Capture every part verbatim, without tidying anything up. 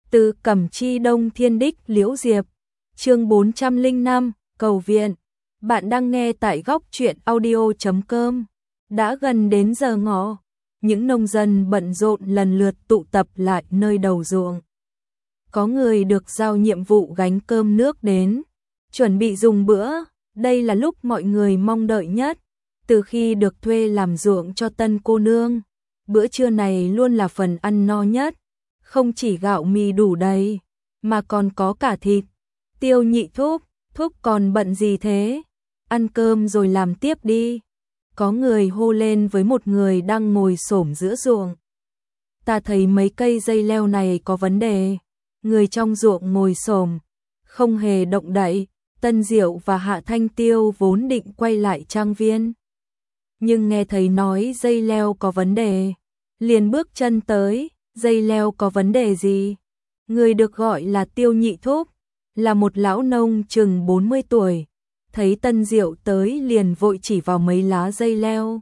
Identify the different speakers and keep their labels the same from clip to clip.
Speaker 1: Từ Cẩm Chi Đông Thiên Đích Liễu Diệp, chương bốn trăm lẻ năm, cầu viện. Bạn đang nghe tại góc truyện audio chấm com. Đã gần đến giờ ngọ, những nông dân bận rộn lần lượt tụ tập lại nơi đầu ruộng. Có người được giao nhiệm vụ gánh cơm nước đến, chuẩn bị dùng bữa. Đây là lúc mọi người mong đợi nhất, từ khi được thuê làm ruộng cho Tân cô nương. Bữa trưa này luôn là phần ăn no nhất, không chỉ gạo mì đủ đầy, mà còn có cả thịt. Tiêu Nhị Thúc, Thúc còn bận gì thế? Ăn cơm rồi làm tiếp đi. Có người hô lên với một người đang ngồi xổm giữa ruộng. Ta thấy mấy cây dây leo này có vấn đề. Người trong ruộng ngồi xổm, không hề động đậy. Tân Diệu và Hạ Thanh Tiêu vốn định quay lại trang viên, nhưng nghe thấy nói dây leo có vấn đề, liền bước chân tới. Dây leo có vấn đề gì? Người được gọi là Tiêu Nhị Thúc, là một lão nông chừng bốn mươi tuổi, thấy Tân Diệu tới liền vội chỉ vào mấy lá dây leo.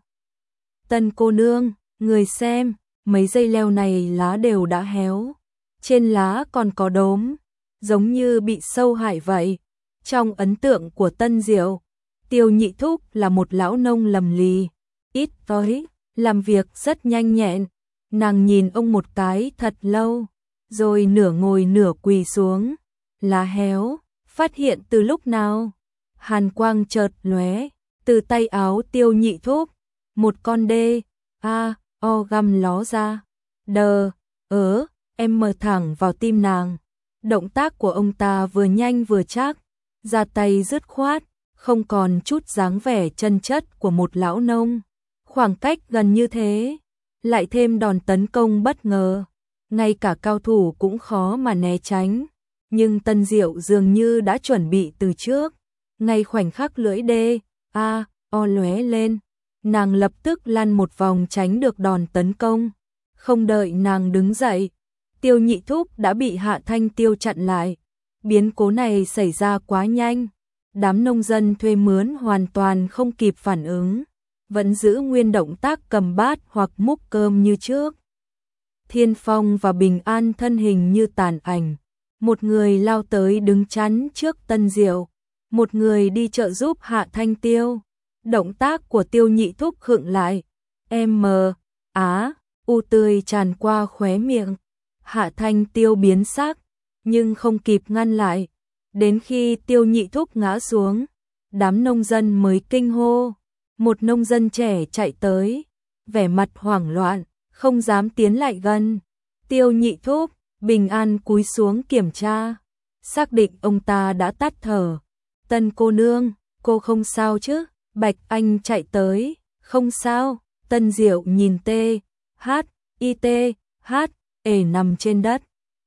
Speaker 1: Tân cô nương, người xem, mấy dây leo này lá đều đã héo, trên lá còn có đốm, giống như bị sâu hại vậy. Trong ấn tượng của Tân Diệu, Tiêu Nhị Thúc là một lão nông lầm lì, ít nói, làm việc rất nhanh nhẹn. Nàng nhìn ông một cái thật lâu, rồi nửa ngồi nửa quỳ xuống. Lá héo, phát hiện từ lúc nào? Hàn quang chợt lóe, từ tay áo Tiêu Nhị Thúc, một con đê, a, o găm ló ra. Đờ, ớ, em mở thẳng vào tim nàng. Động tác của ông ta vừa nhanh vừa chắc, ra tay dứt khoát, không còn chút dáng vẻ chân chất của một lão nông. Khoảng cách gần như thế, lại thêm đòn tấn công bất ngờ, ngay cả cao thủ cũng khó mà né tránh. Nhưng Tân Diệu dường như đã chuẩn bị từ trước. Ngay khoảnh khắc lưỡi đê, a, o lóe lên, nàng lập tức lăn một vòng tránh được đòn tấn công. Không đợi nàng đứng dậy, Tiêu Nhị Thúc đã bị Hạ Thanh Tiêu chặn lại. Biến cố này xảy ra quá nhanh, đám nông dân thuê mướn hoàn toàn không kịp phản ứng, vẫn giữ nguyên động tác cầm bát hoặc múc cơm như trước. Thiên Phong và Bình An thân hình như tàn ảnh, một người lao tới đứng chắn trước Tân Diệu, một người đi trợ giúp Hạ Thanh Tiêu. Động tác của Tiêu Nhị Thúc khựng lại, em mờ, á, u tươi tràn qua khóe miệng. Hạ Thanh Tiêu biến sắc, nhưng không kịp ngăn lại. Đến khi Tiêu Nhị Thúc ngã xuống, đám nông dân mới kinh hô. Một nông dân trẻ chạy tới, vẻ mặt hoảng loạn, không dám tiến lại gần. Tiêu Nhị Thúc, Bình An cúi xuống kiểm tra, xác định ông ta đã tắt thở. Tân cô nương, cô không sao chứ? Bạch Anh chạy tới, không sao. Tân Diệu nhìn tê, hát, y tê, hát, ể nằm trên đất.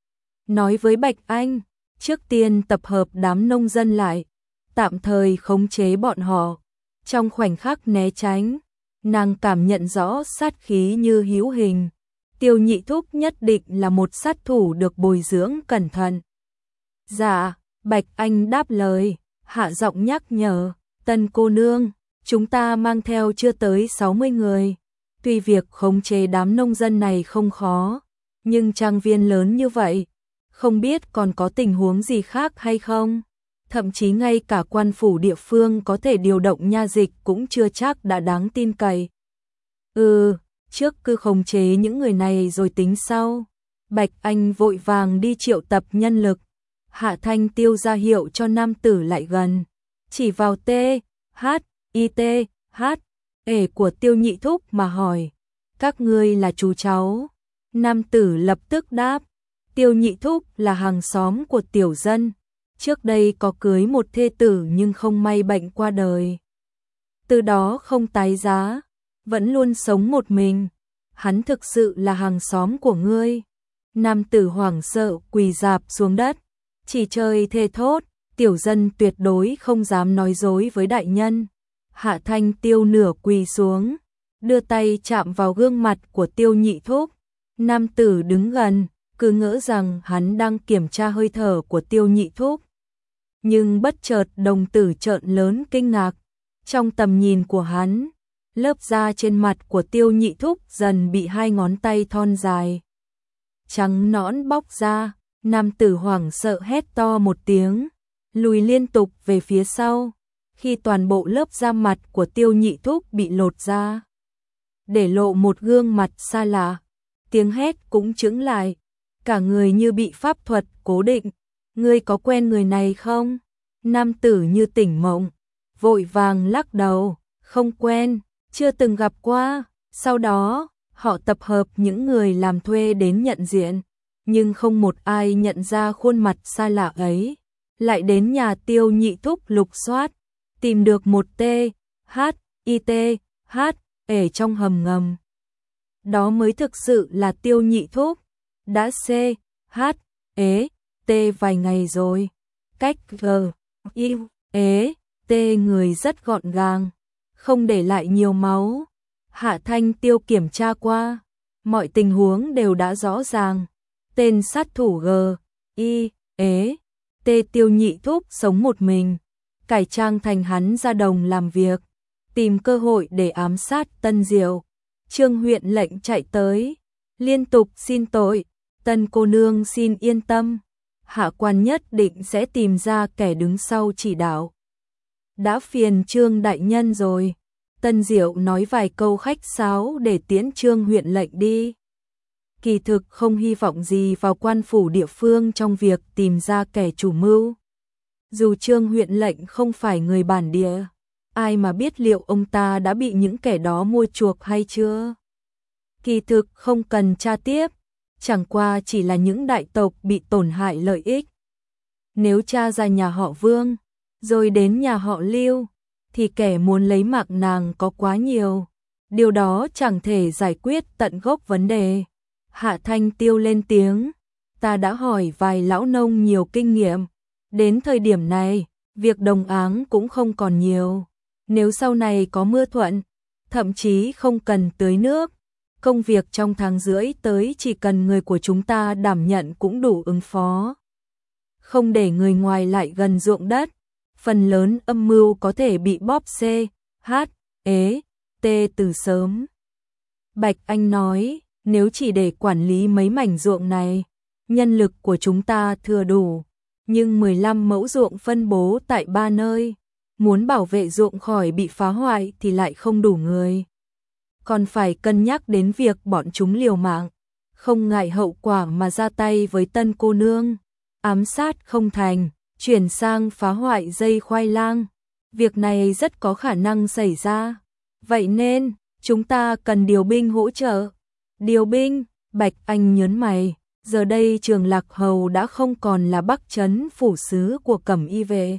Speaker 1: Nói với Bạch Anh, trước tiên tập hợp đám nông dân lại, tạm thời khống chế bọn họ. Trong khoảnh khắc né tránh, nàng cảm nhận rõ sát khí như hữu hình. Tiêu Nhị Thúc nhất định là một sát thủ được bồi dưỡng cẩn thận. Dạ, Bạch Anh đáp lời, hạ giọng nhắc nhở, Tân cô nương, chúng ta mang theo chưa tới sáu mươi người. Tuy việc khống chế đám nông dân này không khó, nhưng trang viên lớn như vậy, không biết còn có tình huống gì khác hay không. Thậm chí ngay cả quan phủ địa phương có thể điều động nha dịch cũng chưa chắc đã đáng tin cậy. Ừ, trước cứ khống chế những người này rồi tính sau. Bạch Anh vội vàng đi triệu tập nhân lực. Hạ Thanh Tiêu ra hiệu cho nam tử lại gần, chỉ vào T, H, I T, H, ể của Tiêu Nhị Thúc mà hỏi, các ngươi là chú cháu? Nam tử lập tức đáp, Tiêu Nhị Thúc là hàng xóm của tiểu dân. Trước đây có cưới một thê tử nhưng không may bệnh qua đời. Từ đó không tái giá, vẫn luôn sống một mình. Hắn thực sự là hàng xóm của ngươi. Nam tử hoảng sợ quỳ rạp xuống đất, chỉ trời thề thốt, tiểu dân tuyệt đối không dám nói dối với đại nhân. Hạ Thanh Tiêu nửa quỳ xuống, đưa tay chạm vào gương mặt của Tiêu Nhị Thúc. Nam tử đứng gần, cứ ngỡ rằng hắn đang kiểm tra hơi thở của Tiêu Nhị Thúc. Nhưng bất chợt đồng tử trợn lớn kinh ngạc. Trong tầm nhìn của hắn, lớp da trên mặt của Tiêu Nhị Thúc dần bị hai ngón tay thon dài trắng nõn bóc ra, Nam tử hoảng sợ hét to một tiếng, lùi liên tục về phía sau, khi toàn bộ lớp da mặt của Tiêu Nhị Thúc bị lột ra, để lộ một gương mặt xa lạ. Tiếng hét cũng chững lại, cả người như bị pháp thuật cố định. Ngươi có quen người này không? Nam tử như tỉnh mộng, vội vàng lắc đầu, không quen, chưa từng gặp qua. Sau đó, họ tập hợp những người làm thuê đến nhận diện, nhưng không một ai nhận ra khuôn mặt xa lạ ấy. Lại đến nhà Tiêu Nhị Thúc lục soát, tìm được một T, H, I T, H, ở trong hầm ngầm. Đó mới thực sự là Tiêu Nhị Thúc, đã C, H, ế, T vài ngày rồi. Cách G, I, ế, T người rất gọn gàng, không để lại nhiều máu. Hạ Thanh Tiêu kiểm tra qua, mọi tình huống đều đã rõ ràng. Tên sát thủ G, I, ế, T Tiêu Nhị Thúc sống một mình, cải trang thành hắn ra đồng làm việc, tìm cơ hội để ám sát Tân Diệu. Trương huyện lệnh chạy tới, liên tục xin tội, Tân cô nương xin yên tâm, hạ quan nhất định sẽ tìm ra kẻ đứng sau chỉ đạo. Đã phiền Trương đại nhân rồi. Tân Diệu nói vài câu khách sáo để tiễn Trương huyện lệnh đi. Kỳ thực không hy vọng gì vào quan phủ địa phương trong việc tìm ra kẻ chủ mưu. Dù Trương huyện lệnh không phải người bản địa, ai mà biết liệu ông ta đã bị những kẻ đó mua chuộc hay chưa. Kỳ thực không cần tra tiếp, chẳng qua chỉ là những đại tộc bị tổn hại lợi ích. Nếu tra ra nhà họ Vương, rồi đến nhà họ Lưu, thì kẻ muốn lấy mạng nàng có quá nhiều. Điều đó chẳng thể giải quyết tận gốc vấn đề. Hạ Thanh Tiêu lên tiếng, ta đã hỏi vài lão nông nhiều kinh nghiệm. Đến thời điểm này, việc đồng áng cũng không còn nhiều. Nếu sau này có mưa thuận, thậm chí không cần tưới nước, công việc trong tháng rưỡi tới chỉ cần người của chúng ta đảm nhận cũng đủ ứng phó. Không để người ngoài lại gần ruộng đất, phần lớn âm mưu có thể bị bóp C, H, ế, T từ sớm. Bạch Anh nói, nếu chỉ để quản lý mấy mảnh ruộng này, nhân lực của chúng ta thừa đủ, nhưng mười lăm mẫu ruộng phân bố tại ba nơi, muốn bảo vệ ruộng khỏi bị phá hoại thì lại không đủ người. Còn phải cân nhắc đến việc bọn chúng liều mạng, không ngại hậu quả mà ra tay với Tân cô nương, ám sát không thành, chuyển sang phá hoại dây khoai lang. Việc này rất có khả năng xảy ra. Vậy nên, chúng ta cần điều binh hỗ trợ. Điều binh, Bạch Anh nhớn mày, giờ đây Trường Lạc Hầu đã không còn là Bắc Trấn phủ sứ của Cẩm Y Vệ.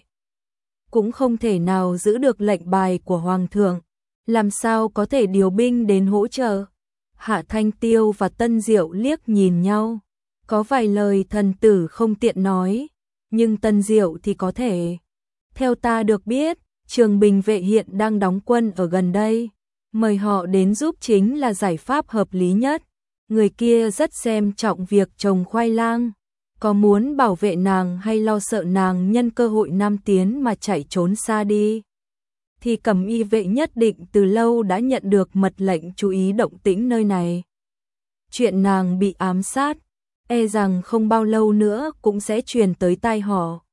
Speaker 1: Cũng không thể nào giữ được lệnh bài của Hoàng thượng, làm sao có thể điều binh đến hỗ trợ. Hạ Thanh Tiêu và Tân Diệu liếc nhìn nhau, có vài lời thần tử không tiện nói, nhưng Tân Diệu thì có thể. Theo ta được biết, Trường Bình Vệ hiện đang đóng quân ở gần đây, mời họ đến giúp chính là giải pháp hợp lý nhất. Người kia rất xem trọng việc trồng khoai lang, có muốn bảo vệ nàng hay lo sợ nàng nhân cơ hội nam tiến mà chạy trốn xa đi, thì Cẩm Y Vệ nhất định từ lâu đã nhận được mật lệnh chú ý động tĩnh nơi này. Chuyện nàng bị ám sát, e rằng không bao lâu nữa cũng sẽ truyền tới tai họ.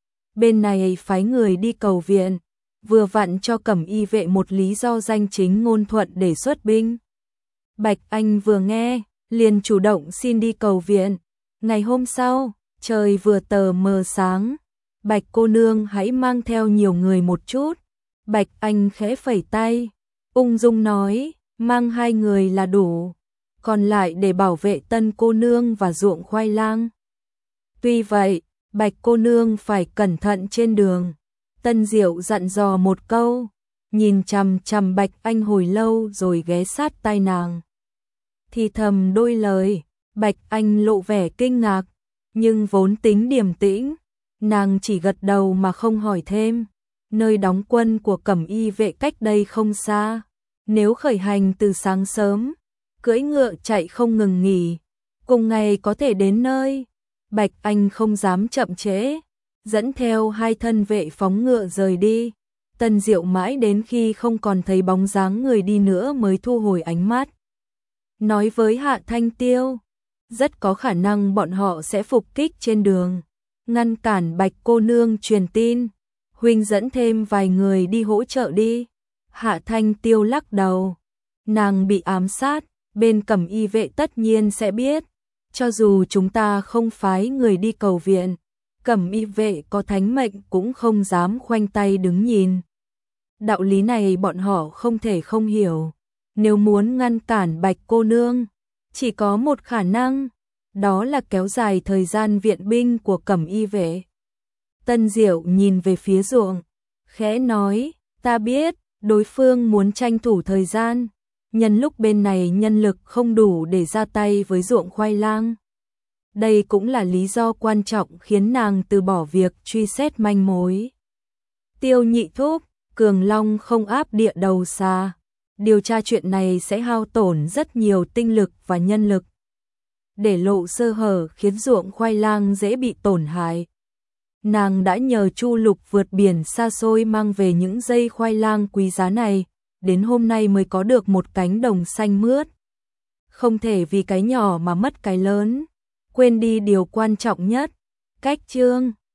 Speaker 1: Bên này phái người đi cầu viện, vừa vặn cho Cẩm Y Vệ một lý do danh chính ngôn thuận để xuất binh. Bạch Anh vừa nghe, liền chủ động xin đi cầu viện. Ngày hôm sau, trời vừa tờ mờ sáng, Bạch cô nương hãy mang theo nhiều người một chút. Bạch Anh khẽ phẩy tay, ung dung nói, mang hai người là đủ, còn lại để bảo vệ Tân cô nương và ruộng khoai lang. Tuy vậy, Bạch cô nương phải cẩn thận trên đường. Tân Diệu dặn dò một câu, nhìn chằm chằm Bạch Anh hồi lâu rồi ghé sát tai nàng. Thì thầm đôi lời, Bạch Anh lộ vẻ kinh ngạc, nhưng vốn tính điềm tĩnh, nàng chỉ gật đầu mà không hỏi thêm. Nơi đóng quân của Cẩm Y Vệ cách đây không xa, nếu khởi hành từ sáng sớm, cưỡi ngựa chạy không ngừng nghỉ, cùng ngày có thể đến nơi. Bạch Anh không dám chậm trễ, dẫn theo hai thân vệ phóng ngựa rời đi. Tân Diệu mãi đến khi không còn thấy bóng dáng người đi nữa mới thu hồi ánh mắt, nói với Hạ Thanh Tiêu, rất có khả năng bọn họ sẽ phục kích trên đường, ngăn cản Bạch cô nương truyền tin. Huynh dẫn thêm vài người đi hỗ trợ đi. Hạ Thanh Tiêu lắc đầu. Nàng bị ám sát, bên Cẩm Y vệ tất nhiên sẽ biết. Cho dù chúng ta không phái người đi cầu viện, Cẩm Y vệ có thánh mệnh cũng không dám khoanh tay đứng nhìn. Đạo lý này bọn họ không thể không hiểu. Nếu muốn ngăn cản Bạch cô nương, chỉ có một khả năng, đó là kéo dài thời gian viện binh của Cẩm Y vệ. Tân Diệu nhìn về phía ruộng, khẽ nói, ta biết, đối phương muốn tranh thủ thời gian, nhân lúc bên này nhân lực không đủ để ra tay với ruộng khoai lang. Đây cũng là lý do quan trọng khiến nàng từ bỏ việc truy xét manh mối. Tiêu Nhị thúc, Cường Long không áp địa đầu xa. Điều tra chuyện này sẽ hao tổn rất nhiều tinh lực và nhân lực. Để lộ sơ hở khiến ruộng khoai lang dễ bị tổn hại. Nàng đã nhờ Chu Lục vượt biển xa xôi mang về những dây khoai lang quý giá này, đến hôm nay mới có được một cánh đồng xanh mướt. Không thể vì cái nhỏ mà mất cái lớn, quên đi điều quan trọng nhất, cách chương.